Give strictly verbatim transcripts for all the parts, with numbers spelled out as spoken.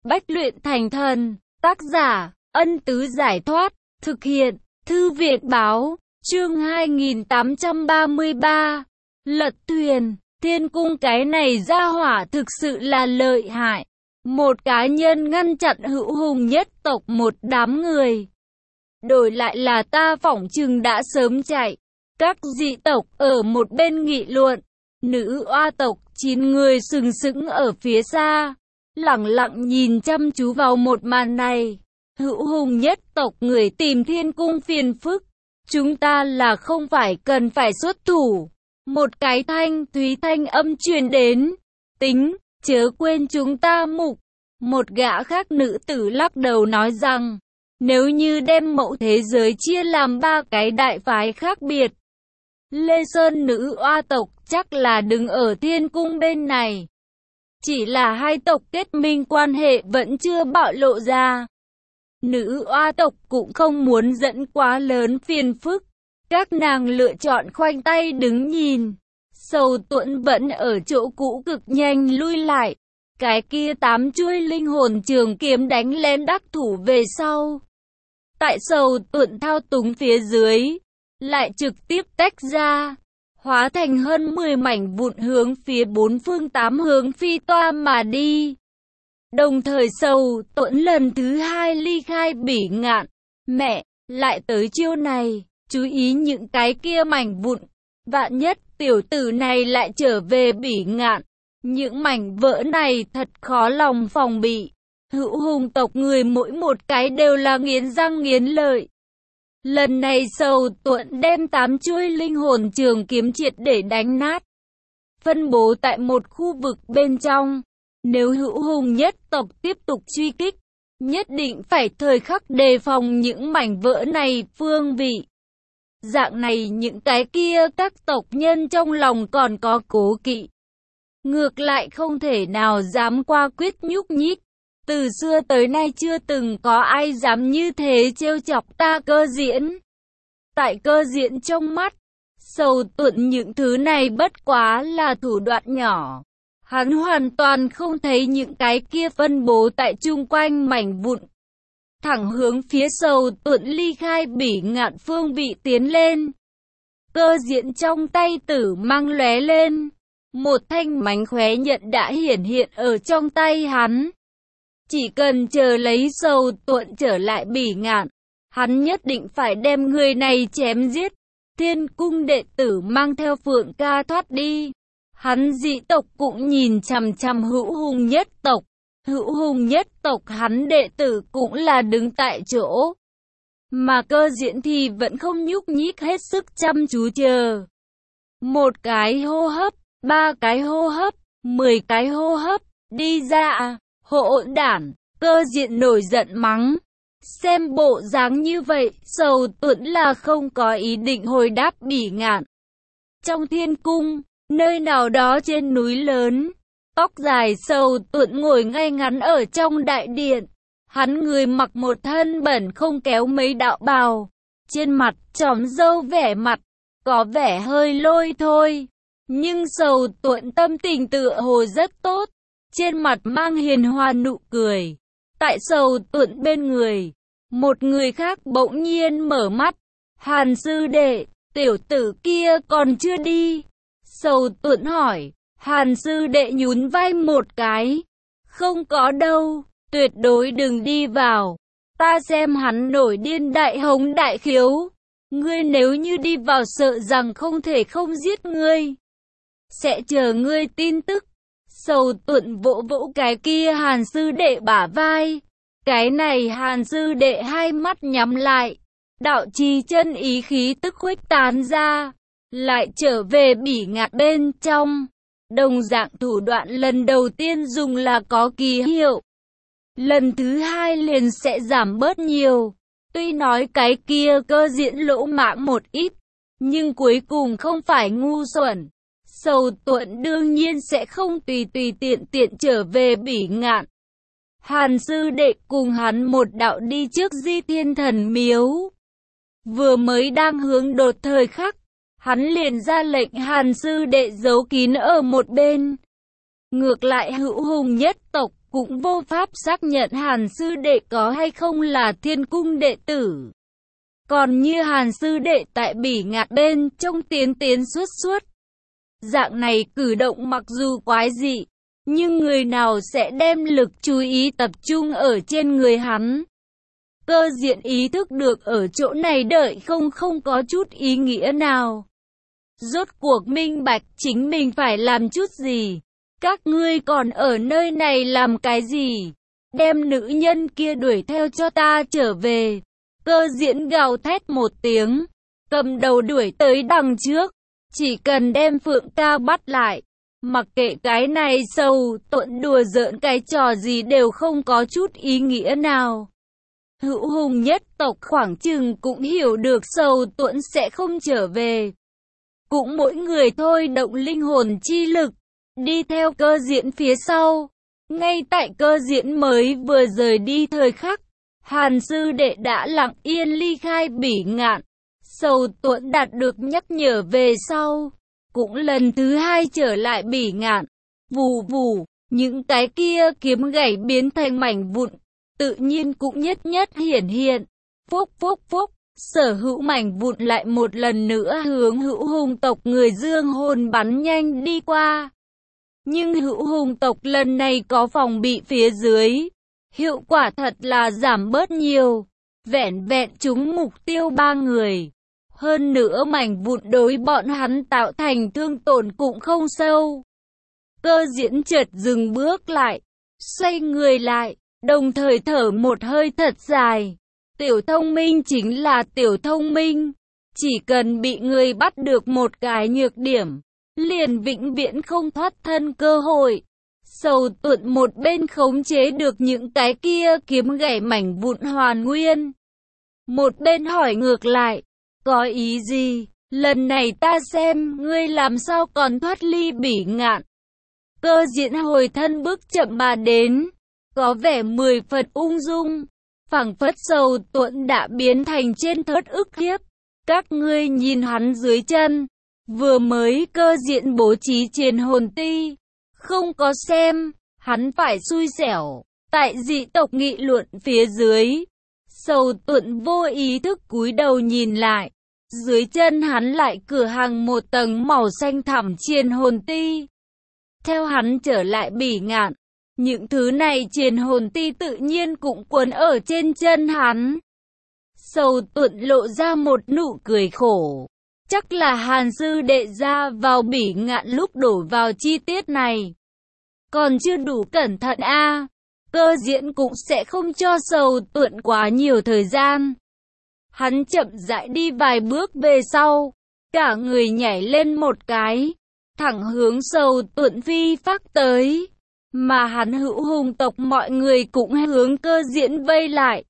Bách luyện thành thần. Tác giả, Ân Tứ Giải Thoát. Thực hiện, Thư viện Báo. Chương hai nghìn tám trăm ba mươi ba. Lật thuyền. Thiên cung cái này ra hỏa thực sự là lợi hại. Một cá nhân ngăn chặn Hữu Hùng nhất tộc một đám người. Đổi lại là ta phỏng chừng đã sớm chạy. Các dị tộc ở một bên nghị luận. Nữ oa tộc chín người sừng sững ở phía xa, lẳng lặng nhìn chăm chú vào một màn này. Hữu Hùng nhất tộc người tìm thiên cung phiền phức. Chúng ta là không phải cần phải xuất thủ. Một cái thanh thúy thanh âm truyền đến. Tính, chớ quên chúng ta mục. Một gã khác nữ tử lắc đầu nói rằng, nếu như đem mẫu thế giới chia làm ba cái đại phái khác biệt, Lê Sơn nữ oa tộc chắc là đứng ở thiên cung bên này. Chỉ là hai tộc kết minh quan hệ vẫn chưa bạo lộ ra. Nữ oa tộc cũng không muốn dẫn quá lớn phiền phức. Các nàng lựa chọn khoanh tay đứng nhìn. Sầu Tuẫn vẫn ở chỗ cũ cực nhanh lui lại. Cái kia tám chuôi linh hồn trường kiếm đánh lén đắc thủ về sau. Tại Sầu Tuẫn thao túng phía dưới, lại trực tiếp tách ra, hóa thành hơn mười mảnh vụn hướng phía bốn phương tám hướng phi toa mà đi. Đồng thời Sầu Tuẫn lần thứ hai ly khai Bỉ Ngạn. Mẹ, lại tới chiêu này, chú ý những cái kia mảnh vụn. Vạn nhất tiểu tử này lại trở về Bỉ Ngạn. Những mảnh vỡ này thật khó lòng phòng bị. Hữu Hùng tộc người mỗi một cái đều là nghiến răng nghiến lợi. Lần này Sầu Tuẫn đem tám chuôi linh hồn trường kiếm triệt để đánh nát, phân bố tại một khu vực bên trong. Nếu Hữu Hùng nhất tộc tiếp tục truy kích, nhất định phải thời khắc đề phòng những mảnh vỡ này phương vị. Dạng này những cái kia các tộc nhân trong lòng còn có cố kỵ, ngược lại không thể nào dám qua quyết nhúc nhích. Từ xưa tới nay chưa từng có ai dám như thế trêu chọc ta Cơ Diễn. Tại Cơ Diễn trong mắt, Sầu Tuẫn những thứ này bất quá là thủ đoạn nhỏ. Hắn hoàn toàn không thấy những cái kia phân bố tại chung quanh mảnh vụn. Thẳng hướng phía Sầu Tuẫn ly khai Bỉ Ngạn phương vị tiến lên. Cơ Diễn trong tay tử mang lóe lên. Một thanh mánh khóe nhận đã hiển hiện ở trong tay hắn. Chỉ cần chờ lấy Sầu Tuẫn trở lại Bỉ Ngạn, hắn nhất định phải đem người này chém giết. Thiên cung đệ tử mang theo Phượng Ca thoát đi. Hắn dị tộc cũng nhìn chằm chằm Hữu Hùng nhất tộc. Hữu Hùng nhất tộc hắn đệ tử cũng là đứng tại chỗ. Mà Cơ Diễn thì vẫn không nhúc nhích, hết sức chăm chú chờ. Một cái hô hấp, ba cái hô hấp, mười cái hô hấp, đi ra. Hỗn đản, Cơ Diễn nổi giận mắng. Xem bộ dáng như vậy, Sầu Tuẫn là không có ý định hồi đáp Bỉ Ngạn. Trong thiên cung, nơi nào đó trên núi lớn, tóc dài Sầu Tuẫn ngồi ngay ngắn ở trong đại điện. Hắn người mặc một thân bẩn không kéo mấy đạo bào, trên mặt chòm râu, vẻ mặt có vẻ hơi lôi thôi. Nhưng Sầu Tuẫn tâm tình tựa hồ rất tốt, trên mặt mang hiền hòa nụ cười. Tại Sầu Tuẫn bên người, một người khác bỗng nhiên mở mắt. Hàn sư đệ, tiểu tử kia còn chưa đi? Sầu Tuẫn hỏi. Hàn sư đệ nhún vai một cái. Không có đâu, tuyệt đối đừng đi vào. Ta xem hắn nổi điên đại hống đại khiếu. Ngươi nếu như đi vào sợ rằng không thể không giết ngươi. Sẽ chờ ngươi tin tức. Sầu Tuẫn vỗ vỗ cái kia Hàn sư đệ bả vai. Cái này Hàn sư đệ hai mắt nhắm lại. Đạo trì chân ý khí tức khuếch tán ra. Lại trở về Bỉ Ngạn bên trong. Đồng dạng thủ đoạn lần đầu tiên dùng là có kỳ hiệu. Lần thứ hai liền sẽ giảm bớt nhiều. Tuy nói cái kia Cơ Diễn lỗ mãng một ít, nhưng cuối cùng không phải ngu xuẩn. Sầu Tuẫn đương nhiên sẽ không tùy tùy tiện tiện trở về Bỉ Ngạn. Hàn sư đệ cùng hắn một đạo đi trước Di Thiên Thần Miếu. Vừa mới đang hướng đột thời khắc, hắn liền ra lệnh Hàn sư đệ giấu kín ở một bên. Ngược lại Hữu Hùng nhất tộc cũng vô pháp xác nhận Hàn sư đệ có hay không là thiên cung đệ tử. Còn như Hàn sư đệ tại Bỉ Ngạn bên trong tiến tiến suốt suốt. Dạng này cử động mặc dù quái dị, nhưng người nào sẽ đem lực chú ý tập trung ở trên người hắn. Cơ Diễn ý thức được ở chỗ này đợi không không có chút ý nghĩa nào. Rốt cuộc minh bạch chính mình phải làm chút gì. Các ngươi còn ở nơi này làm cái gì? Đem nữ nhân kia đuổi theo cho ta trở về. Cơ Diễn gào thét một tiếng, cầm đầu đuổi tới đằng trước. Chỉ cần đem Phượng ca bắt lại, mặc kệ cái này sầu tuẫn đùa giỡn cái trò gì đều không có chút ý nghĩa nào. Hữu Hùng nhất tộc khoảng chừng cũng hiểu được sầu tuẫn sẽ không trở về. Cũng mỗi người thôi động linh hồn chi lực, đi theo Cơ Diễn phía sau. Ngay tại Cơ Diễn mới vừa rời đi thời khắc, Hàn sư đệ đã lặng yên ly khai Bỉ Ngạn. Sầu tuẫn đạt được nhắc nhở về sau, cũng lần thứ hai trở lại Bỉ Ngạn. Vù vù, những cái kia kiếm gãy biến thành mảnh vụn, tự nhiên cũng nhất nhất hiển hiện. Phúc phúc phúc, sở hữu mảnh vụn lại một lần nữa hướng Hữu Hùng tộc người dương hồn bắn nhanh đi qua. Nhưng Hữu Hùng tộc lần này có phòng bị phía dưới, hiệu quả thật là giảm bớt nhiều, vẹn vẹn trúng mục tiêu ba người. Hơn nữa mảnh vụn đối bọn hắn tạo thành thương tổn cũng không sâu. Cơ Diễn chợt dừng bước lại, xoay người lại, đồng thời thở một hơi thật dài. Tiểu thông minh chính là tiểu thông minh, chỉ cần bị người bắt được một cái nhược điểm, liền vĩnh viễn không thoát thân cơ hội. Sầu tuẫn một bên khống chế được những cái kia kiếm gãy mảnh vụn hoàn nguyên, một bên hỏi ngược lại, có ý gì? Lần này ta xem ngươi làm sao còn thoát ly Bỉ Ngạn. Cơ Diễn hồi thân bước chậm mà đến, có vẻ mười phần ung dung, phảng phất sầu tuẫn đã biến thành trên thớt ức hiếp. Các ngươi nhìn hắn dưới chân, vừa mới Cơ Diễn bố trí triền hồn ti, không có xem, hắn phải xui xẻo. Tại dị tộc nghị luận phía dưới, sầu tuẫn vô ý thức cúi đầu nhìn lại, dưới chân hắn lại cửa hàng một tầng màu xanh thẳm triền hồn ti. Theo hắn trở lại Bỉ Ngạn, những thứ này triền hồn ti tự nhiên cũng quấn ở trên chân hắn. Sầu tuẫn lộ ra một nụ cười khổ. Chắc là Hàn sư đệ ra vào Bỉ Ngạn lúc đổ vào chi tiết này còn chưa đủ cẩn thận a. À. Cơ Diễn cũng sẽ không cho sầu tuẫn quá nhiều thời gian. Hắn chậm rãi đi vài bước về sau, cả người nhảy lên một cái, thẳng hướng sầu tuẫn phi phác tới. Mà hắn Hữu Hùng tộc mọi người cũng hướng Cơ Diễn vây lại.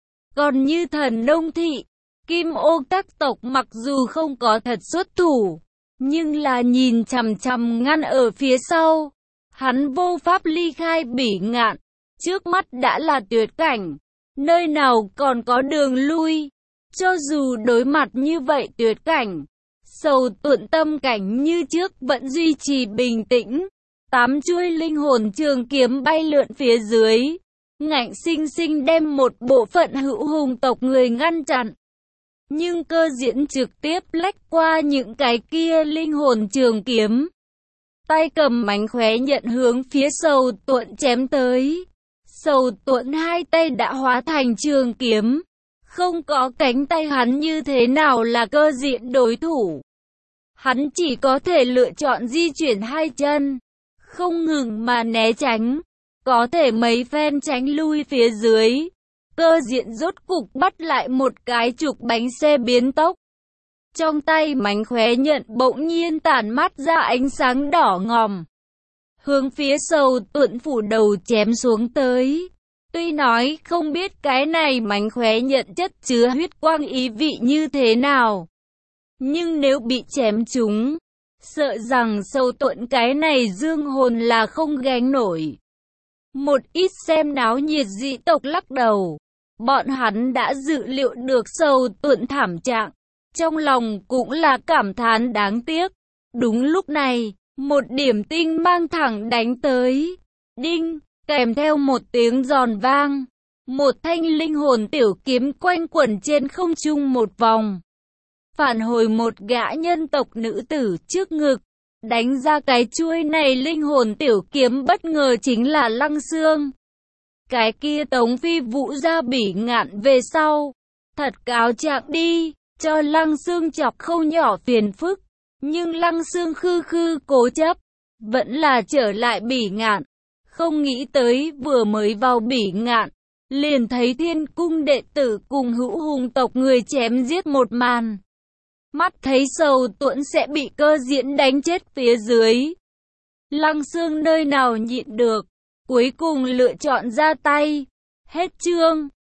Còn như Thần Nông Thị, Kim Ô các tộc mặc dù không có thật xuất thủ, nhưng là nhìn chằm chằm ngăn ở phía sau. Hắn vô pháp ly khai Bỉ Ngạn, trước mắt đã là tuyệt cảnh, nơi nào còn có đường lui. Cho dù đối mặt như vậy tuyệt cảnh, sầu tuẫn tâm cảnh như trước vẫn duy trì bình tĩnh. Tám chuôi linh hồn trường kiếm bay lượn phía dưới, ngạnh sinh sinh đem một bộ phận Hữu Hùng tộc người ngăn chặn. Nhưng Cơ Diễn trực tiếp lách qua những cái kia linh hồn trường kiếm, tay cầm mánh khóe nhận hướng phía sầu tuẫn chém tới. Sầu tuẫn hai tay đã hóa thành trường kiếm, không có cánh tay hắn như thế nào là Cơ Diễn đối thủ. Hắn chỉ có thể lựa chọn di chuyển hai chân, không ngừng mà né tránh, có thể mấy phen tránh lui phía dưới. Cơ Diễn rốt cục bắt lại một cái trục bánh xe biến tốc. Trong tay mánh khóe nhận bỗng nhiên tản mát ra ánh sáng đỏ ngòm, hướng phía sầu tuẫn phủ đầu chém xuống tới. Tuy nói không biết cái này mánh khóe nhận chất chứa huyết quang ý vị như thế nào, nhưng nếu bị chém trúng, sợ rằng sầu tuẫn cái này dương hồn là không gánh nổi. Một ít xem náo nhiệt dị tộc lắc đầu, bọn hắn đã dự liệu được sầu tuẫn thảm trạng, trong lòng cũng là cảm thán đáng tiếc. Đúng lúc này, một điểm tinh mang thẳng đánh tới. Đinh! kèm theo một tiếng giòn vang. Một thanh linh hồn tiểu kiếm quanh quẩn trên không trung một vòng, phản hồi một gã nhân tộc nữ tử trước ngực. Đánh ra cái chuôi này linh hồn tiểu kiếm bất ngờ chính là Lăng Xương. Cái kia Tống Phi Vũ ra Bỉ Ngạn về sau, thật cáo trạng đi, cho Lăng Xương chọc không nhỏ phiền phức. Nhưng Lăng Xương khư khư cố chấp, vẫn là trở lại Bỉ Ngạn. Không nghĩ tới vừa mới vào Bỉ Ngạn, liền thấy Thiên Cung đệ tử cùng Hữu Hùng tộc người chém giết một màn. Mắt thấy Sầu Tuẫn sẽ bị Cơ Diễn đánh chết phía dưới. Lăng Xương nơi nào nhịn được, cuối cùng lựa chọn ra tay. Hết chương.